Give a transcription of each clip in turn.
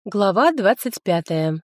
Глава 25.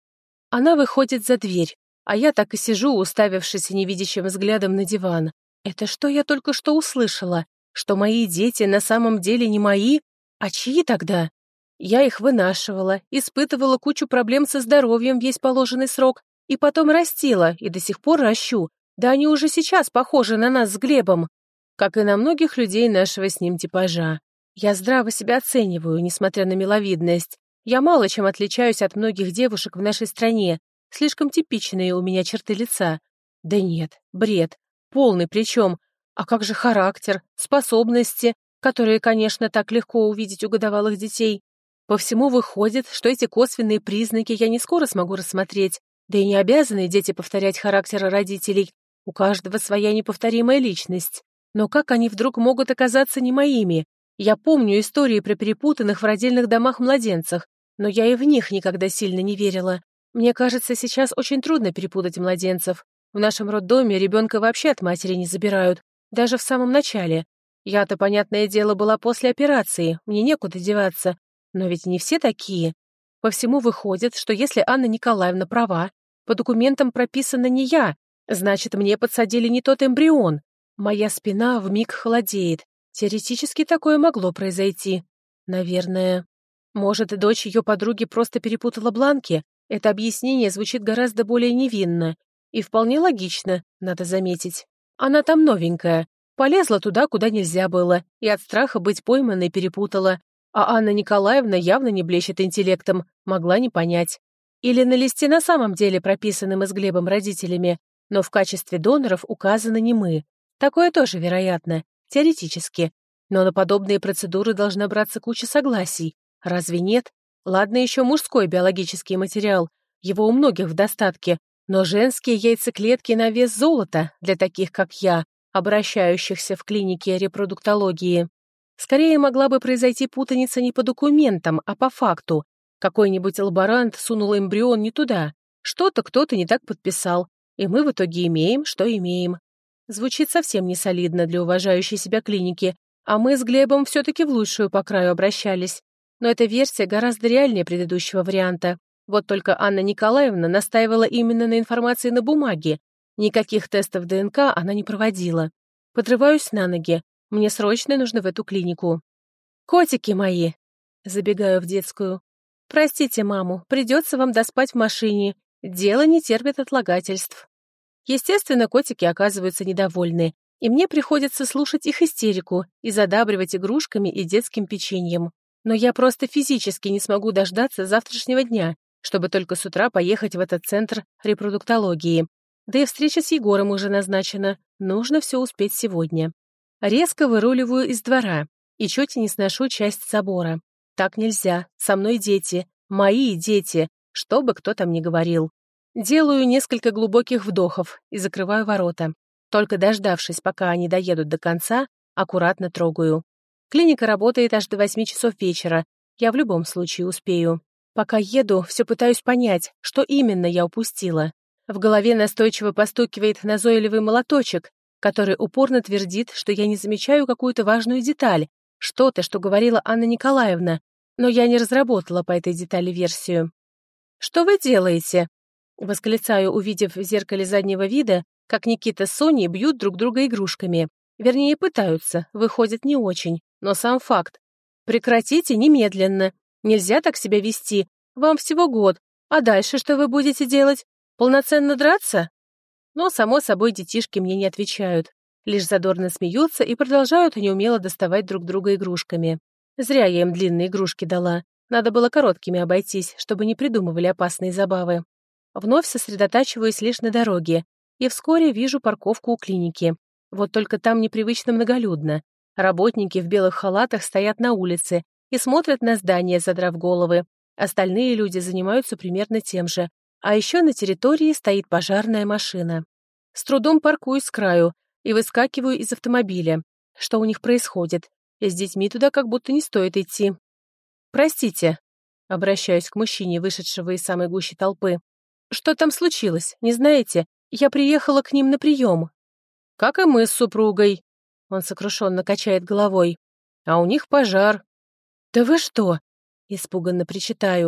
Она выходит за дверь, а я так и сижу, уставившись невидящим взглядом на диван. Это что я только что услышала? Что мои дети на самом деле не мои? А чьи тогда? Я их вынашивала, испытывала кучу проблем со здоровьем весь положенный срок, и потом растила, и до сих пор ращу. Да они уже сейчас похожи на нас с Глебом, как и на многих людей нашего с ним типажа. Я здраво себя оцениваю, несмотря на миловидность. Я мало чем отличаюсь от многих девушек в нашей стране, слишком типичные у меня черты лица. Да нет, бред, полный причем. А как же характер, способности, которые, конечно, так легко увидеть у годовалых детей? По всему выходит, что эти косвенные признаки я не скоро смогу рассмотреть, да и не обязаны дети повторять характеры родителей. У каждого своя неповторимая личность. Но как они вдруг могут оказаться не моими? Я помню истории про перепутанных в родильных домах младенцах, но я и в них никогда сильно не верила. Мне кажется, сейчас очень трудно перепутать младенцев. В нашем роддоме ребенка вообще от матери не забирают, даже в самом начале. Я-то, понятное дело, была после операции, мне некуда деваться. Но ведь не все такие. По всему выходит, что если Анна Николаевна права, по документам прописана не я, значит, мне подсадили не тот эмбрион. Моя спина вмиг холодеет. Теоретически такое могло произойти. Наверное. Может, дочь ее подруги просто перепутала бланки? Это объяснение звучит гораздо более невинно. И вполне логично, надо заметить. Она там новенькая. Полезла туда, куда нельзя было, и от страха быть пойманной перепутала. А Анна Николаевна явно не блещет интеллектом, могла не понять. Или на листе на самом деле прописаны мы с Глебом родителями, но в качестве доноров указаны не мы. Такое тоже вероятно. Теоретически. Но на подобные процедуры должна браться куча согласий. Разве нет? Ладно еще мужской биологический материал. Его у многих в достатке. Но женские яйцеклетки на вес золота для таких, как я, обращающихся в клинике репродуктологии. Скорее могла бы произойти путаница не по документам, а по факту. Какой-нибудь лаборант сунул эмбрион не туда. Что-то кто-то не так подписал. И мы в итоге имеем, что имеем. Звучит совсем не солидно для уважающей себя клиники, а мы с Глебом все-таки в лучшую по краю обращались. Но эта версия гораздо реальнее предыдущего варианта. Вот только Анна Николаевна настаивала именно на информации на бумаге. Никаких тестов ДНК она не проводила. Подрываюсь на ноги. Мне срочно нужно в эту клинику. «Котики мои!» Забегаю в детскую. «Простите маму, придется вам доспать в машине. Дело не терпит отлагательств». Естественно, котики оказываются недовольны, и мне приходится слушать их истерику и задабривать игрушками и детским печеньем. Но я просто физически не смогу дождаться завтрашнего дня, чтобы только с утра поехать в этот центр репродуктологии. Да и встреча с Егором уже назначена, нужно все успеть сегодня. Резко выруливаю из двора и чуть не сношу часть забора. Так нельзя, со мной дети, мои дети, что бы кто там ни говорил. Делаю несколько глубоких вдохов и закрываю ворота. Только дождавшись, пока они доедут до конца, аккуратно трогаю. Клиника работает аж до 8 часов вечера. Я в любом случае успею. Пока еду, все пытаюсь понять, что именно я упустила. В голове настойчиво постукивает назойливый молоточек, который упорно твердит, что я не замечаю какую-то важную деталь, что-то, что говорила Анна Николаевна, но я не разработала по этой детали версию. «Что вы делаете?» Восклицаю, увидев в зеркале заднего вида, как Никита с Соней бьют друг друга игрушками. Вернее, пытаются, выходит не очень, но сам факт. Прекратите немедленно. Нельзя так себя вести. Вам всего год. А дальше что вы будете делать? Полноценно драться? Но, само собой, детишки мне не отвечают. Лишь задорно смеются и продолжают неумело доставать друг друга игрушками. Зря я им длинные игрушки дала. Надо было короткими обойтись, чтобы не придумывали опасные забавы. Вновь сосредотачиваюсь лишь на дороге, и вскоре вижу парковку у клиники. Вот только там непривычно многолюдно. Работники в белых халатах стоят на улице и смотрят на здание, задрав головы. Остальные люди занимаются примерно тем же. А еще на территории стоит пожарная машина. С трудом паркуюсь с краю и выскакиваю из автомобиля. Что у них происходит? С детьми туда как будто не стоит идти. «Простите», — обращаюсь к мужчине, вышедшего из самой гущи толпы. «Что там случилось, не знаете? Я приехала к ним на прием». «Как и мы с супругой», — он сокрушенно качает головой. «А у них пожар». «Да вы что?» — испуганно причитаю.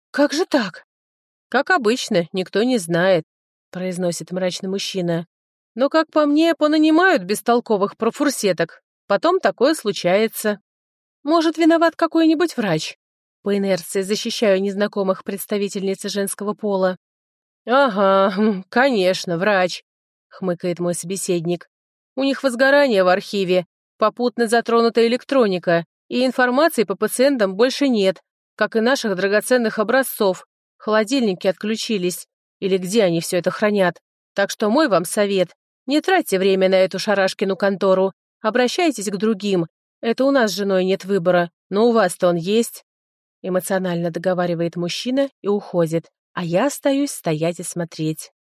Как же так? Как обычно, никто не знает, произносит мрачный мужчина. Но, как по мне, понанимают бестолковых профурсеток. Потом такое случается. Может, виноват какой-нибудь врач? По инерции защищаю незнакомых представительниц женского пола. «Ага, конечно, врач», — хмыкает мой собеседник. «У них возгорание в архиве, попутно затронута электроника, и информации по пациентам больше нет, как и наших драгоценных образцов. Холодильники отключились. Или где они все это хранят? Так что мой вам совет. Не тратьте время на эту шарашкину контору. Обращайтесь к другим. Это у нас с женой нет выбора, но у вас-то он есть». Эмоционально договаривает мужчина и уходит, а я остаюсь стоять и смотреть.